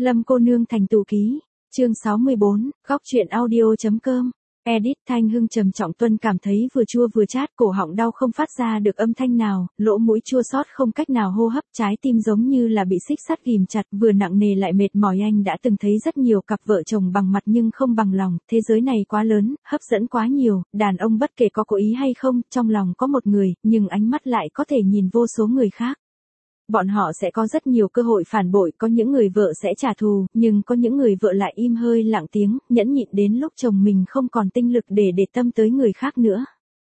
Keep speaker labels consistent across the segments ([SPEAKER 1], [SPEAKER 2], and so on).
[SPEAKER 1] Lâm cô nương thành tù ký. Chương 64, góc truyện audio.com. Edit Thanh Hưng. Trầm Trọng Tuân cảm thấy vừa chua vừa chát, cổ họng đau không phát ra được âm thanh nào, lỗ mũi chua xót không cách nào hô hấp, trái tim giống như là bị xích sắt ghìm chặt, vừa nặng nề lại mệt mỏi. Anh đã từng thấy rất nhiều cặp vợ chồng bằng mặt nhưng không bằng lòng, thế giới này quá lớn, hấp dẫn quá nhiều, đàn ông bất kể có cố ý hay không, trong lòng có một người, nhưng ánh mắt lại có thể nhìn vô số người khác. Bọn họ sẽ có rất nhiều cơ hội phản bội, có những người vợ sẽ trả thù, nhưng có những người vợ lại im hơi lặng tiếng, nhẫn nhịn đến lúc chồng mình không còn tinh lực để tâm tới người khác nữa.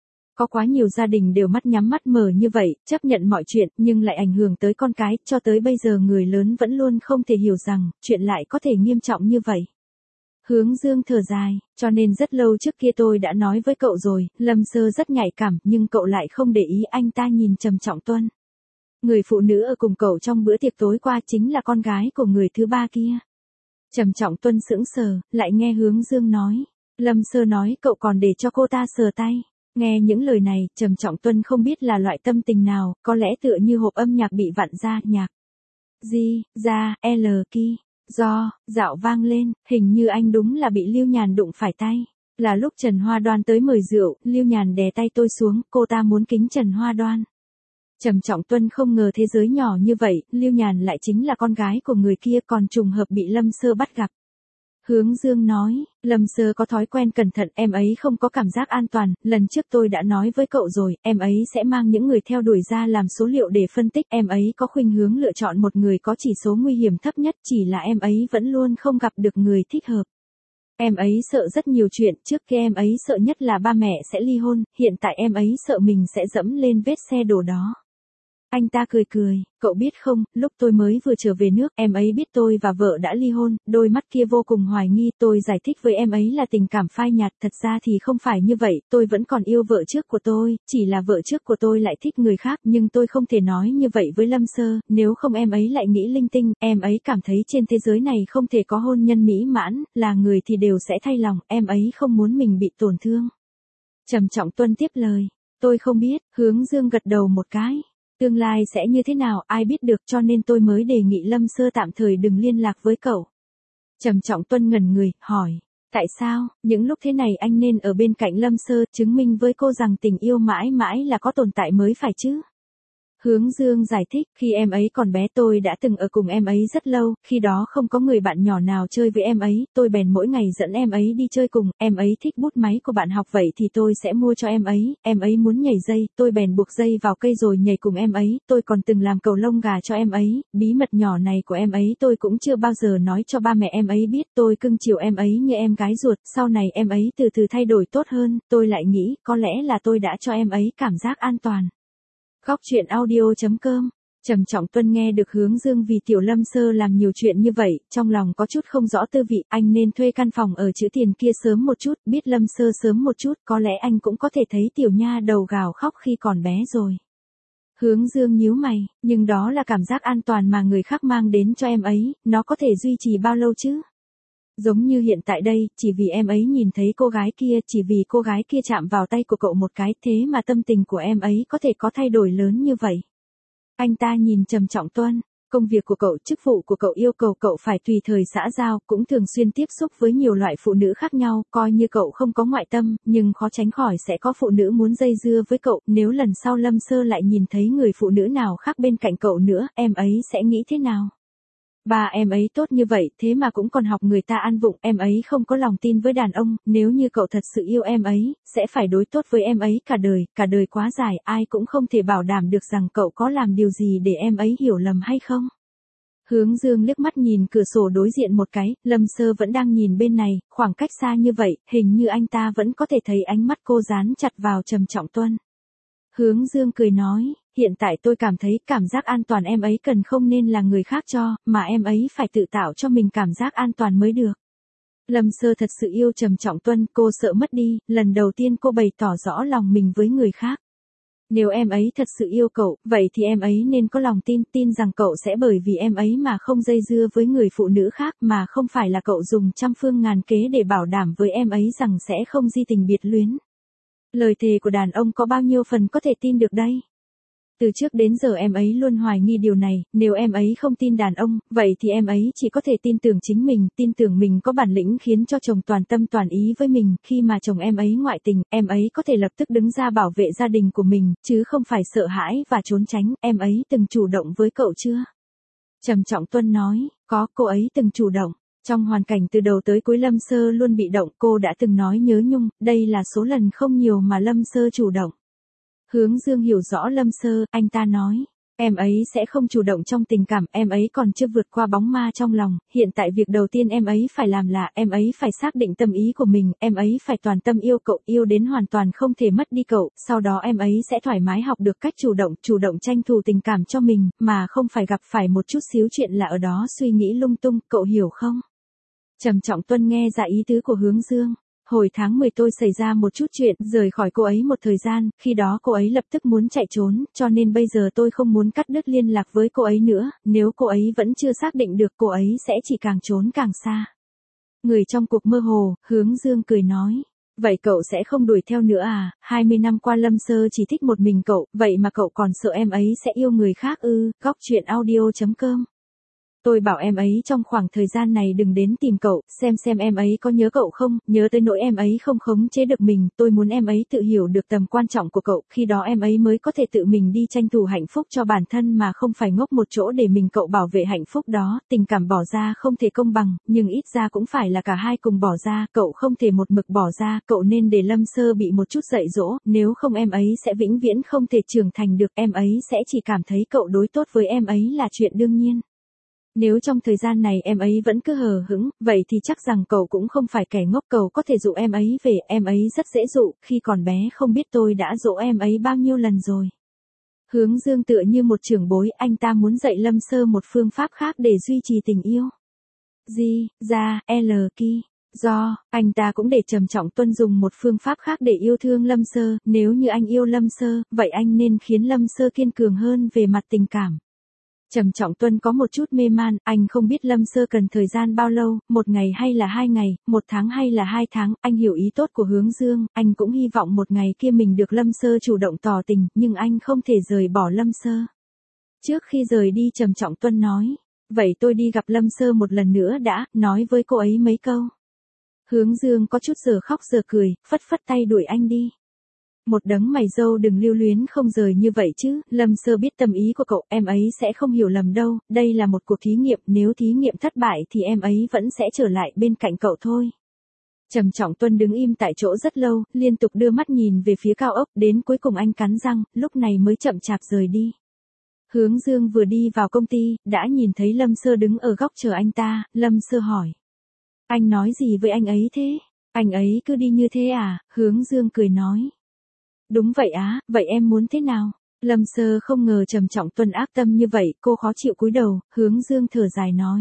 [SPEAKER 1] Có quá nhiều gia đình đều mắt nhắm mắt mở như vậy, chấp nhận mọi chuyện, nhưng lại ảnh hưởng tới con cái, cho tới bây giờ người lớn vẫn luôn không thể hiểu rằng, chuyện lại có thể nghiêm trọng như vậy. Hướng Dương thở dài, cho nên rất lâu trước kia tôi đã nói với cậu rồi, Lâm Sơ rất nhạy cảm, nhưng cậu lại không để ý. Anh ta nhìn Trầm Trọng Tuân. Người phụ nữ ở cùng cậu trong bữa tiệc tối qua chính là con gái của người thứ ba kia. Trầm Trọng Tuân sững sờ, lại nghe Hướng Dương nói. Lâm Sơ nói cậu còn để cho cô ta sờ tay. Nghe những lời này, Trầm Trọng Tuân không biết là loại tâm tình nào, có lẽ tựa như hộp âm nhạc bị vặn ra, nhạc. Di, ra, L, ki, do, dạo vang lên, hình như anh đúng là bị Lưu Nhàn đụng phải tay. Là lúc Trần Hoa Đoan tới mời rượu, Lưu Nhàn đè tay tôi xuống, cô ta muốn kính Trần Hoa Đoan. Trầm Trọng Tuân không ngờ thế giới nhỏ như vậy, Lưu Nhàn lại chính là con gái của người kia, còn trùng hợp bị Lâm Sơ bắt gặp. Hướng Dương nói, Lâm Sơ có thói quen cẩn thận, em ấy không có cảm giác an toàn, lần trước tôi đã nói với cậu rồi, em ấy sẽ mang những người theo đuổi ra làm số liệu để phân tích, em ấy có khuynh hướng lựa chọn một người có chỉ số nguy hiểm thấp nhất, chỉ là em ấy vẫn luôn không gặp được người thích hợp. Em ấy sợ rất nhiều chuyện, trước kia em ấy sợ nhất là ba mẹ sẽ ly hôn, hiện tại em ấy sợ mình sẽ dẫm lên vết xe đổ đó. Anh ta cười cười, cậu biết không, lúc tôi mới vừa trở về nước, em ấy biết tôi và vợ đã ly hôn, đôi mắt kia vô cùng hoài nghi, tôi giải thích với em ấy là tình cảm phai nhạt, thật ra thì không phải như vậy, tôi vẫn còn yêu vợ trước của tôi, chỉ là vợ trước của tôi lại thích người khác, nhưng tôi không thể nói như vậy với Lâm Sơ, nếu không em ấy lại nghĩ linh tinh, em ấy cảm thấy trên thế giới này không thể có hôn nhân mỹ mãn, là người thì đều sẽ thay lòng, em ấy không muốn mình bị tổn thương. Trầm Trọng Tuân tiếp lời, tôi không biết, Hướng Dương gật đầu một cái. Tương lai sẽ như thế nào ai biết được, cho nên tôi mới đề nghị Lâm Sơ tạm thời đừng liên lạc với cậu. Trầm Trọng Tuân ngẩn người, hỏi, tại sao, những lúc thế này anh nên ở bên cạnh Lâm Sơ, chứng minh với cô rằng tình yêu mãi mãi là có tồn tại mới phải chứ. Hướng Dương giải thích, khi em ấy còn bé tôi đã từng ở cùng em ấy rất lâu, khi đó không có người bạn nhỏ nào chơi với em ấy, tôi bèn mỗi ngày dẫn em ấy đi chơi cùng, em ấy thích bút máy của bạn học vậy thì tôi sẽ mua cho em ấy muốn nhảy dây, tôi bèn buộc dây vào cây rồi nhảy cùng em ấy, tôi còn từng làm cầu lông gà cho em ấy, bí mật nhỏ này của em ấy tôi cũng chưa bao giờ nói cho ba mẹ em ấy biết, tôi cưng chiều em ấy như em gái ruột, sau này em ấy từ từ thay đổi tốt hơn, tôi lại nghĩ, có lẽ là tôi đã cho em ấy cảm giác an toàn. Góc truyện audio.com. Trầm Trọng Tuân nghe được Hướng Dương vì tiểu Lâm Sơ làm nhiều chuyện như vậy, trong lòng có chút không rõ tư vị, anh nên thuê căn phòng ở chữ tiền kia sớm một chút, biết Lâm Sơ sớm một chút, có lẽ anh cũng có thể thấy tiểu nha đầu gào khóc khi còn bé rồi. Hướng Dương nhíu mày, nhưng đó là cảm giác an toàn mà người khác mang đến cho em ấy, nó có thể duy trì bao lâu chứ? Giống như hiện tại đây, chỉ vì em ấy nhìn thấy cô gái kia, chỉ vì cô gái kia chạm vào tay của cậu một cái, thế mà tâm tình của em ấy có thể có thay đổi lớn như vậy. Anh ta nhìn Trầm Trọng Tuân, công việc của cậu, chức vụ của cậu yêu cầu cậu phải tùy thời xã giao, cũng thường xuyên tiếp xúc với nhiều loại phụ nữ khác nhau, coi như cậu không có ngoại tâm, nhưng khó tránh khỏi sẽ có phụ nữ muốn dây dưa với cậu, nếu lần sau Lâm Sơ lại nhìn thấy người phụ nữ nào khác bên cạnh cậu nữa, em ấy sẽ nghĩ thế nào? Ba em ấy tốt như vậy, thế mà cũng còn học người ta ăn vụng, em ấy không có lòng tin với đàn ông, nếu như cậu thật sự yêu em ấy, sẽ phải đối tốt với em ấy cả đời quá dài, ai cũng không thể bảo đảm được rằng cậu có làm điều gì để em ấy hiểu lầm hay không. Hướng Dương liếc mắt nhìn cửa sổ đối diện một cái, Lâm Sơ vẫn đang nhìn bên này, khoảng cách xa như vậy, hình như anh ta vẫn có thể thấy ánh mắt cô dán chặt vào Trầm Trọng Tuân. Hướng Dương cười nói, hiện tại tôi cảm thấy cảm giác an toàn em ấy cần không nên là người khác cho, mà em ấy phải tự tạo cho mình cảm giác an toàn mới được. Lâm Sơ thật sự yêu Trầm Trọng Tuân, cô sợ mất đi, lần đầu tiên cô bày tỏ rõ lòng mình với người khác. Nếu em ấy thật sự yêu cậu, vậy thì em ấy nên có lòng tin rằng cậu sẽ bởi vì em ấy mà không dây dưa với người phụ nữ khác, mà không phải là cậu dùng trăm phương ngàn kế để bảo đảm với em ấy rằng sẽ không di tình biệt luyến. Lời thề của đàn ông có bao nhiêu phần có thể tin được đây? Từ trước đến giờ em ấy luôn hoài nghi điều này, nếu em ấy không tin đàn ông, vậy thì em ấy chỉ có thể tin tưởng chính mình, tin tưởng mình có bản lĩnh khiến cho chồng toàn tâm toàn ý với mình, khi mà chồng em ấy ngoại tình, em ấy có thể lập tức đứng ra bảo vệ gia đình của mình, chứ không phải sợ hãi và trốn tránh. Em ấy từng chủ động với cậu chưa? Trầm Trọng Tuân nói, có, cô ấy từng chủ động. Trong hoàn cảnh từ đầu tới cuối Lâm Sơ luôn bị động, cô đã từng nói nhớ nhung, đây là số lần không nhiều mà Lâm Sơ chủ động. Hướng Dương hiểu rõ Lâm Sơ, anh ta nói, em ấy sẽ không chủ động trong tình cảm, em ấy còn chưa vượt qua bóng ma trong lòng, hiện tại việc đầu tiên em ấy phải làm là, em ấy phải xác định tâm ý của mình, em ấy phải toàn tâm yêu cậu, yêu đến hoàn toàn không thể mất đi cậu, sau đó em ấy sẽ thoải mái học được cách chủ động tranh thủ tình cảm cho mình, mà không phải gặp phải một chút xíu chuyện là ở đó suy nghĩ lung tung, cậu hiểu không? Trầm Trọng Tuân nghe ra ý tứ của Hướng Dương. Hồi tháng 10 tôi xảy ra một chút chuyện, rời khỏi cô ấy một thời gian, khi đó cô ấy lập tức muốn chạy trốn, cho nên bây giờ tôi không muốn cắt đứt liên lạc với cô ấy nữa, nếu cô ấy vẫn chưa xác định được cô ấy sẽ chỉ càng trốn càng xa. Người trong cuộc mơ hồ, Hướng Dương cười nói. Vậy cậu sẽ không đuổi theo nữa à, 20 năm qua Lâm Sơ chỉ thích một mình cậu, vậy mà cậu còn sợ em ấy sẽ yêu người khác ư, góc chuyện audio.com. Tôi bảo em ấy trong khoảng thời gian này đừng đến tìm cậu, xem em ấy có nhớ cậu không, nhớ tới nỗi em ấy không khống chế được mình, tôi muốn em ấy tự hiểu được tầm quan trọng của cậu, khi đó em ấy mới có thể tự mình đi tranh thủ hạnh phúc cho bản thân mà không phải ngốc một chỗ để mình cậu bảo vệ hạnh phúc đó, tình cảm bỏ ra không thể công bằng, nhưng ít ra cũng phải là cả hai cùng bỏ ra, cậu không thể một mực bỏ ra, cậu nên để Lâm Sơ bị một chút dạy dỗ, nếu không em ấy sẽ vĩnh viễn không thể trưởng thành được, em ấy sẽ chỉ cảm thấy cậu đối tốt với em ấy là chuyện đương nhiên. Nếu trong thời gian này em ấy vẫn cứ hờ hững, vậy thì chắc rằng cậu cũng không phải kẻ ngốc, cậu có thể dụ em ấy về, em ấy rất dễ dụ, khi còn bé không biết tôi đã dỗ em ấy bao nhiêu lần rồi. Hướng Dương tựa như một trưởng bối, anh ta muốn dạy Lâm Sơ một phương pháp khác để duy trì tình yêu. Do, anh ta cũng để Trầm Trọng Tuân dùng một phương pháp khác để yêu thương Lâm Sơ, nếu như anh yêu Lâm Sơ, vậy anh nên khiến Lâm Sơ kiên cường hơn về mặt tình cảm. Trầm Trọng Tuân có một chút mê man, anh không biết Lâm Sơ cần thời gian bao lâu, một ngày hay là 2 ngày, 1 tháng hay là 2 tháng, anh hiểu ý tốt của Hướng Dương, anh cũng hy vọng một ngày kia mình được Lâm Sơ chủ động tỏ tình, nhưng anh không thể rời bỏ Lâm Sơ. Trước khi rời đi Trầm Trọng Tuân nói, vậy tôi đi gặp Lâm Sơ một lần nữa đã, nói với cô ấy mấy câu. Hướng Dương có chút giờ khóc giờ cười, phất phất tay đuổi anh đi. Một đấng mày râu đừng lưu luyến không rời như vậy chứ, Lâm Sơ biết tâm ý của cậu, em ấy sẽ không hiểu lầm đâu, đây là một cuộc thí nghiệm, nếu thí nghiệm thất bại thì em ấy vẫn sẽ trở lại bên cạnh cậu thôi. Trầm Trọng Tuân đứng im tại chỗ rất lâu, liên tục đưa mắt nhìn về phía cao ốc, đến cuối cùng anh cắn răng, lúc này mới chậm chạp rời đi. Hướng Dương vừa đi vào công ty, đã nhìn thấy Lâm Sơ đứng ở góc chờ anh ta, Lâm Sơ hỏi. Anh nói gì với anh ấy thế? Anh ấy cứ đi như thế à? Hướng Dương cười nói. Đúng vậy á, vậy em muốn thế nào? Lâm Sơ không ngờ Trầm Trọng Tuân ác tâm như vậy, cô khó chịu cúi đầu, Hướng Dương thở dài nói.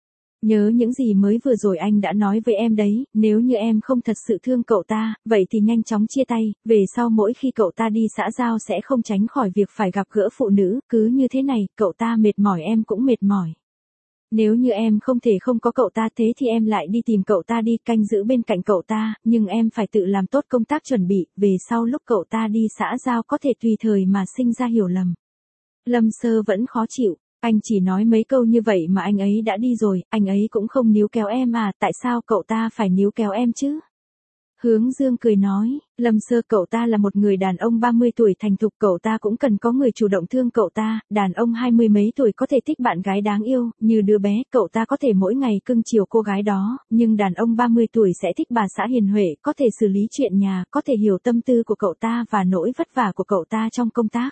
[SPEAKER 1] Nhớ những gì mới vừa rồi anh đã nói với em đấy, nếu như em không thật sự thương cậu ta, vậy thì nhanh chóng chia tay, về sau mỗi khi cậu ta đi xã giao sẽ không tránh khỏi việc phải gặp gỡ phụ nữ, cứ như thế này, cậu ta mệt mỏi em cũng mệt mỏi. Nếu như em không thể không có cậu ta thế thì em lại đi tìm cậu ta đi, canh giữ bên cạnh cậu ta, nhưng em phải tự làm tốt công tác chuẩn bị, về sau lúc cậu ta đi xã giao có thể tùy thời mà sinh ra hiểu lầm. Lâm Sơ vẫn khó chịu, anh chỉ nói mấy câu như vậy mà anh ấy đã đi rồi, anh ấy cũng không níu kéo em à, tại sao cậu ta phải níu kéo em chứ? Hướng Dương cười nói, Lâm Sơ cậu ta là một người đàn ông 30 tuổi thành thục, cậu ta cũng cần có người chủ động thương cậu ta, đàn ông 20 mấy tuổi có thể thích bạn gái đáng yêu, như đứa bé, cậu ta có thể mỗi ngày cưng chiều cô gái đó, nhưng đàn ông 30 tuổi sẽ thích bà xã hiền huệ, có thể xử lý chuyện nhà, có thể hiểu tâm tư của cậu ta và nỗi vất vả của cậu ta trong công tác.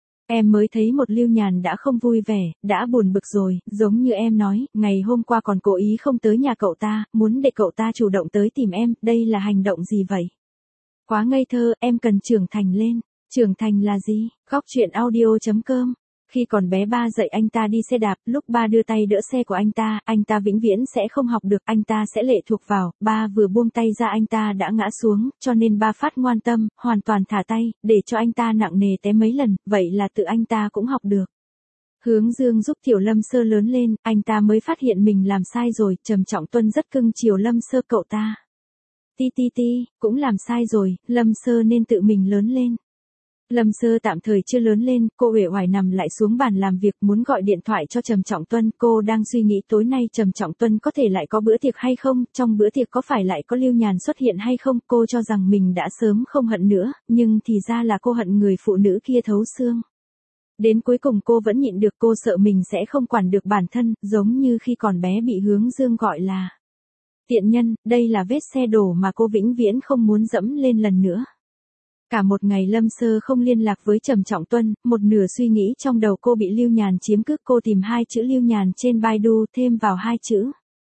[SPEAKER 1] Em mới thấy một Lưu Nhàn đã không vui vẻ, đã buồn bực rồi, giống như em nói, ngày hôm qua còn cố ý không tới nhà cậu ta, muốn để cậu ta chủ động tới tìm em, đây là hành động gì vậy? Quá ngây thơ, em cần trưởng thành lên. Trưởng thành là gì? Góc chuyện audio.com. Khi còn bé ba dạy anh ta đi xe đạp, lúc ba đưa tay đỡ xe của anh ta vĩnh viễn sẽ không học được, anh ta sẽ lệ thuộc vào, ba vừa buông tay ra anh ta đã ngã xuống, cho nên ba phát ngoan tâm, hoàn toàn thả tay, để cho anh ta nặng nề té mấy lần, vậy là tự anh ta cũng học được. Hướng Dương giúp Tiểu Lâm Sơ lớn lên, anh ta mới phát hiện mình làm sai rồi, Trầm Trọng Tuân rất cưng chiều Lâm Sơ cậu ta. Ti, cũng làm sai rồi, Lâm Sơ nên tự mình lớn lên. Lâm Sơ tạm thời chưa lớn lên, cô uể oải nằm lại xuống bàn làm việc muốn gọi điện thoại cho Trầm Trọng Tuân. Cô đang suy nghĩ tối nay Trầm Trọng Tuân có thể lại có bữa tiệc hay không, trong bữa tiệc có phải lại có Lưu Nhàn xuất hiện hay không. Cô cho rằng mình đã sớm không hận nữa, nhưng thì ra là cô hận người phụ nữ kia thấu xương. Đến cuối cùng cô vẫn nhịn được, cô sợ mình sẽ không quản được bản thân, giống như khi còn bé bị Hướng Dương gọi là tiện nhân, đây là vết xe đổ mà cô vĩnh viễn không muốn dẫm lên lần nữa. Cả một ngày Lâm Sơ không liên lạc với Trầm Trọng Tuân, một nửa suy nghĩ trong đầu cô bị Lưu Nhàn chiếm cướp. Cô tìm 2 chữ Lưu Nhàn trên Baidu, thêm vào 2 chữ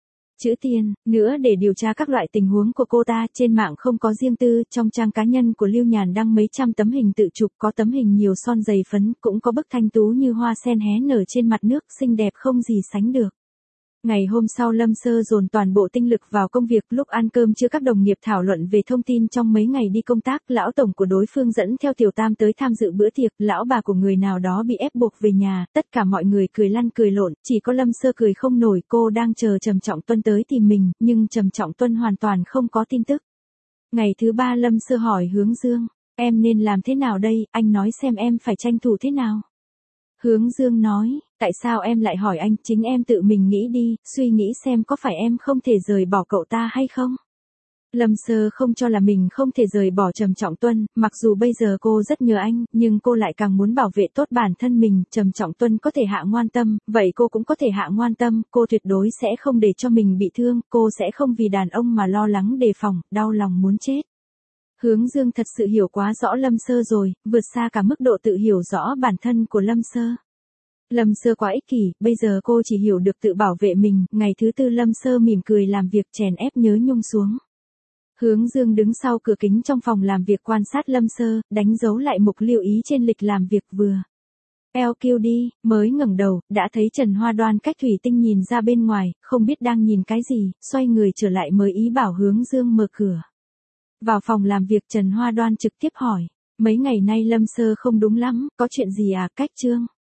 [SPEAKER 1] tiền nữa để điều tra các loại tình huống của cô ta. Trên mạng không có riêng tư, trong trang cá nhân của Lưu Nhàn đăng mấy trăm tấm hình tự chụp, có tấm hình nhiều son dày phấn, cũng có bức thanh tú như hoa sen hé nở trên mặt nước, xinh đẹp không gì sánh được. Ngày hôm sau Lâm Sơ dồn toàn bộ tinh lực vào công việc. Lúc ăn cơm trưa các đồng nghiệp thảo luận về thông tin trong mấy ngày đi công tác. Lão tổng của đối phương dẫn theo Tiểu Tam tới tham dự bữa tiệc. Lão bà của người nào đó bị ép buộc về nhà. Tất cả mọi người cười lăn cười lộn, chỉ có Lâm Sơ cười không nổi. Cô đang chờ Trầm Trọng Tuân tới tìm mình, nhưng Trầm Trọng Tuân hoàn toàn không có tin tức. Ngày thứ 3 Lâm Sơ hỏi Hướng Dương, em nên làm thế nào đây, anh nói xem em phải tranh thủ thế nào. Hướng Dương nói, tại sao em lại hỏi anh, chính em tự mình nghĩ đi, suy nghĩ xem có phải em không thể rời bỏ cậu ta hay không. Lâm Sơ không cho là mình không thể rời bỏ Trầm Trọng Tuân, mặc dù bây giờ cô rất nhớ anh, nhưng cô lại càng muốn bảo vệ tốt bản thân mình. Trầm Trọng Tuân có thể hạ ngoan tâm, vậy cô cũng có thể hạ ngoan tâm, cô tuyệt đối sẽ không để cho mình bị thương, cô sẽ không vì đàn ông mà lo lắng đề phòng, đau lòng muốn chết. Hướng Dương thật sự hiểu quá rõ Lâm Sơ rồi, vượt xa cả mức độ tự hiểu rõ bản thân của Lâm Sơ. Lâm Sơ quá ích kỷ, bây giờ cô chỉ hiểu được tự bảo vệ mình. Ngày thứ 4 Lâm Sơ mỉm cười làm việc chèn ép Nhớ Nhung xuống. Hướng Dương đứng sau cửa kính trong phòng làm việc quan sát Lâm Sơ, đánh dấu lại mục lưu ý trên lịch làm việc vừa. LQD, mới ngẩng đầu, đã thấy Trần Hoa Đoan cách thủy tinh nhìn ra bên ngoài, không biết đang nhìn cái gì, xoay người trở lại mới ý bảo Hướng Dương mở cửa. Vào phòng làm việc Trần Hoa Đoan trực tiếp hỏi, mấy ngày nay Lâm Sơ không đúng lắm, có chuyện gì à, Cách Trương?